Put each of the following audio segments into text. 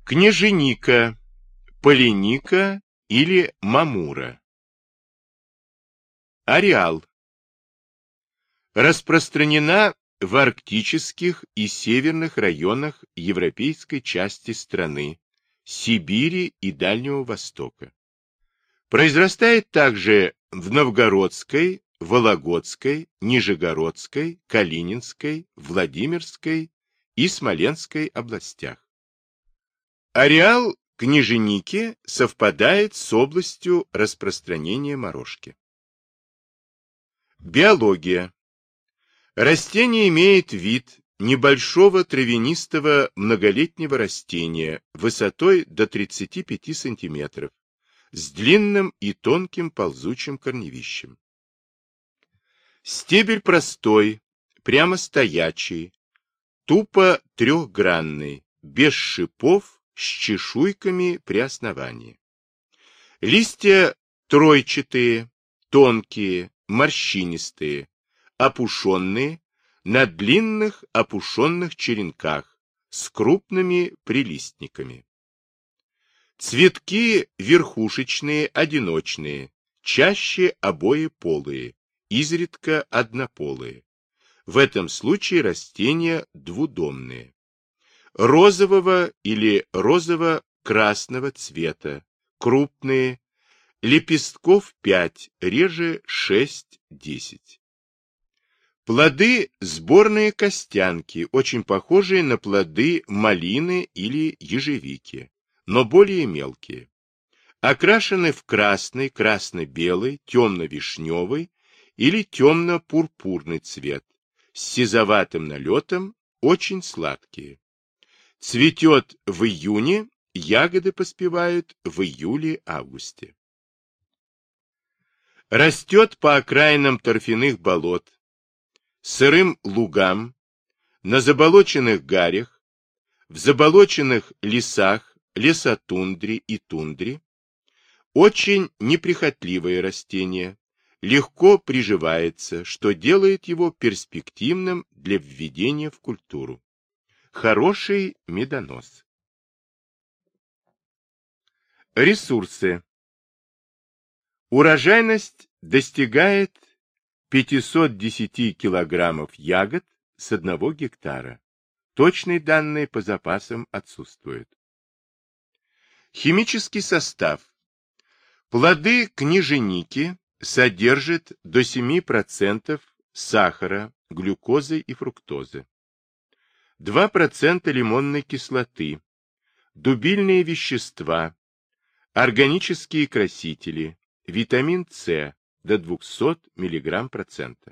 Княженика, поляника или мамура. Ареал. Распространена в арктических и северных районах европейской части страны, Сибири и Дальнего Востока. Произрастает также в Новгородской, Вологодской, Нижегородской, Калининской, Владимирской и Смоленской областях. Ареал княженики совпадает с областью распространения морожки. Биология. Растение имеет вид небольшого травянистого многолетнего растения высотой до 35 см, с длинным и тонким ползучим корневищем. Стебель простой, прямо стоячий, тупо трехгранный, без шипов, с чешуйками при основании. Листья тройчатые, тонкие, морщинистые, опушенные, на длинных опушенных черенках, с крупными прилистниками. Цветки верхушечные, одиночные, чаще обоеполые, изредка однополые. В этом случае растения двудомные. Розового или розово-красного цвета, крупные, лепестков 5, реже 6-10. Плоды сборные костянки, очень похожие на плоды малины или ежевики, но более мелкие. Окрашены в красный, красно-белый, темно-вишневый или темно-пурпурный цвет, с сизоватым налетом, очень сладкие. Цветет в июне, ягоды поспевают в июле-августе. Растет по окраинам торфяных болот, сырым лугам, на заболоченных гарях, в заболоченных лесах, лесотундре и тундре. Очень неприхотливое растение, легко приживается, что делает его перспективным для введения в культуру. Хороший медонос. Ресурсы. Урожайность достигает 510 килограммов ягод с 1 гектара. Точные данные по запасам отсутствуют. Химический состав. Плоды княженики содержат до 7% сахара, глюкозы и фруктозы, 2% лимонной кислоты, дубильные вещества, органические красители, витамин С до 200 мг%.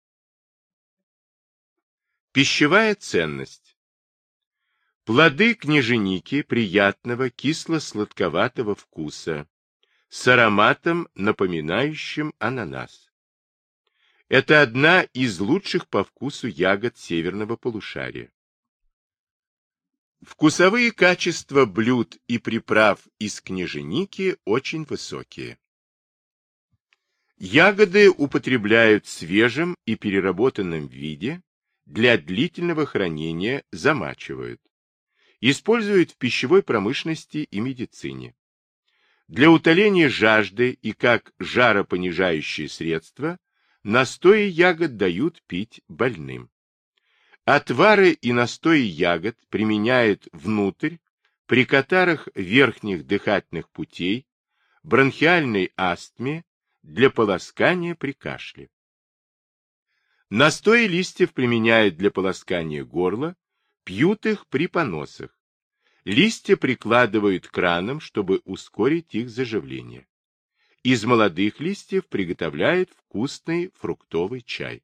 Пищевая ценность. Плоды княженики приятного кисло-сладковатого вкуса, с ароматом, напоминающим ананас. Это одна из лучших по вкусу ягод северного полушария. Вкусовые качества блюд и приправ из княженики очень высокие. Ягоды употребляют в свежем и переработанном виде, для длительного хранения замачивают. Используют в пищевой промышленности и медицине. Для утоления жажды и как жаропонижающее средство настои ягод дают пить больным. Отвары и настои ягод применяют внутрь, при катарах верхних дыхательных путей, бронхиальной астме, для полоскания при кашле. Настои листьев применяют для полоскания горла, пьют их при поносах. Листья прикладывают к ранам, чтобы ускорить их заживление. Из молодых листьев приготовляют вкусный фруктовый чай.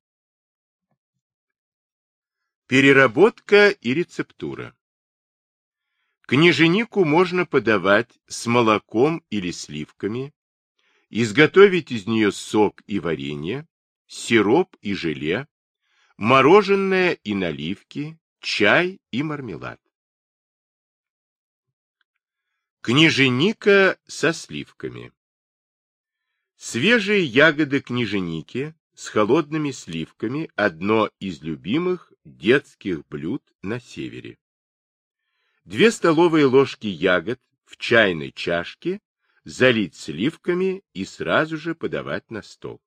Переработка и рецептура. Княженику можно подавать с молоком или сливками, изготовить из нее сок и варенье, сироп и желе, мороженое и наливки, чай и мармелад. Княженика со сливками. Свежие ягоды княженики с холодными сливками – одно из любимых детских блюд на севере. 2 столовые ложки ягод в чайной чашке залить сливками и сразу же подавать на стол.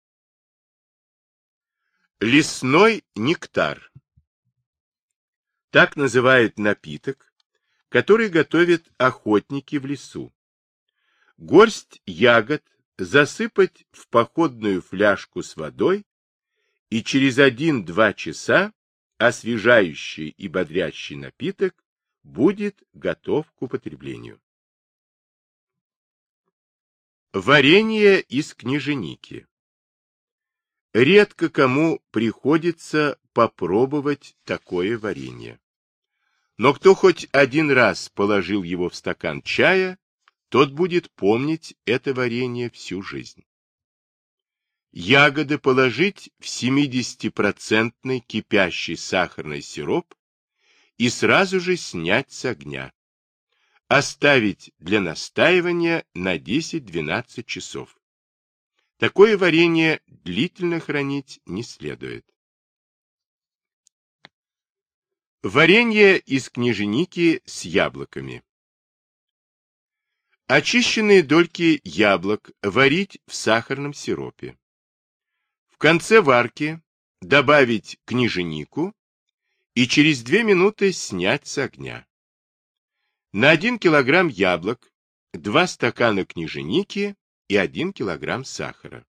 Лесной нектар. Так называют напиток, который готовят охотники в лесу. Горсть ягод засыпать в походную фляжку с водой, и через 1-2 часа освежающий и бодрящий напиток будет готов к употреблению. Варенье из книженики. Редко кому приходится попробовать такое варенье. Но кто хоть один раз положил его в стакан чая, тот будет помнить это варенье всю жизнь. Ягоды положить в 70% кипящий сахарный сироп и сразу же снять с огня. Оставить для настаивания на 10-12 часов. Такое варенье длительно хранить не следует. Варенье из книженики с яблоками. Очищенные дольки яблок варить в сахарном сиропе. В конце варки добавить книженику и через 2 минуты снять с огня. На 1 килограмм яблок 2 стакана книженики и 1 килограмм сахара.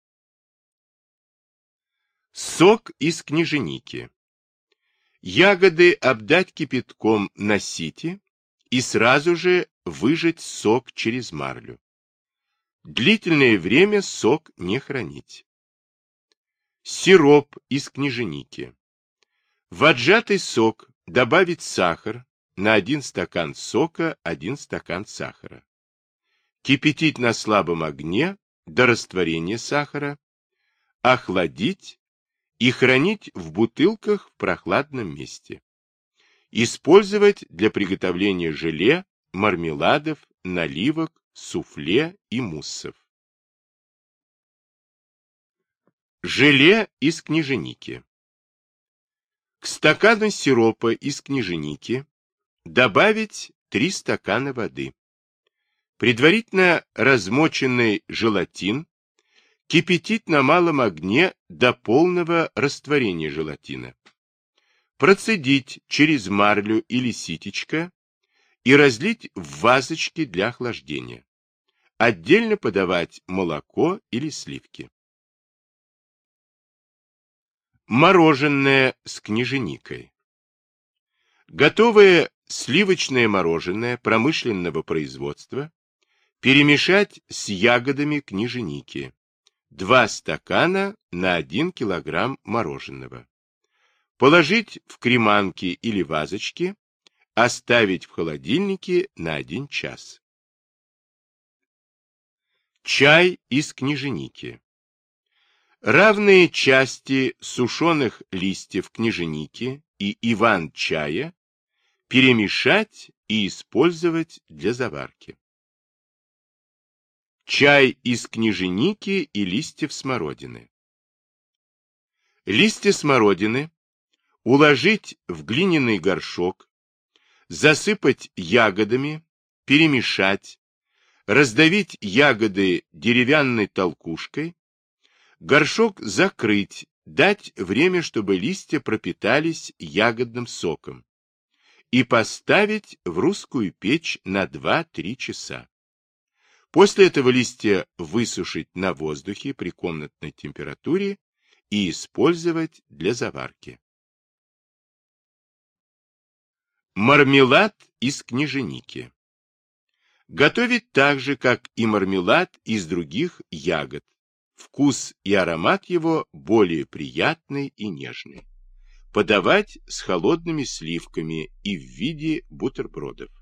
Сок из книженики. Ягоды обдать кипятком на сите и сразу же выжать сок через марлю. Длительное время сок не хранить. Сироп из книженики. В отжатый сок добавить сахар, на 1 стакан сока 1 стакан сахара. Кипятить на слабом огне до растворения сахара, охладить и хранить в бутылках в прохладном месте. Использовать для приготовления желе, мармеладов, наливок, суфле и муссов. Желе из книженики. К стакану сиропа из книженики добавить 3 стакана воды. Предварительно размоченный желатин кипятить на малом огне до полного растворения желатина. Процедить через марлю или ситечко и разлить в вазочки для охлаждения. Отдельно подавать молоко или сливки. Мороженое с книженикой. Готовое сливочное мороженое промышленного производства перемешать с ягодами книженики. 2 стакана на 1 килограмм мороженого. Положить в креманки или вазочки, оставить в холодильнике на 1 час. Чай из книженики. Равные части сушеных листьев книженики и иван-чая перемешать и использовать для заварки. Чай из книженики и листьев смородины. Листья смородины уложить в глиняный горшок, засыпать ягодами, перемешать, раздавить ягоды деревянной толкушкой, горшок закрыть, дать время, чтобы листья пропитались ягодным соком, и поставить в русскую печь на 2-3 часа. После этого листья высушить на воздухе при комнатной температуре и использовать для заварки. Мармелад из книженики. Готовить так же, как и мармелад из других ягод. Вкус и аромат его более приятный и нежный. Подавать с холодными сливками и в виде бутербродов.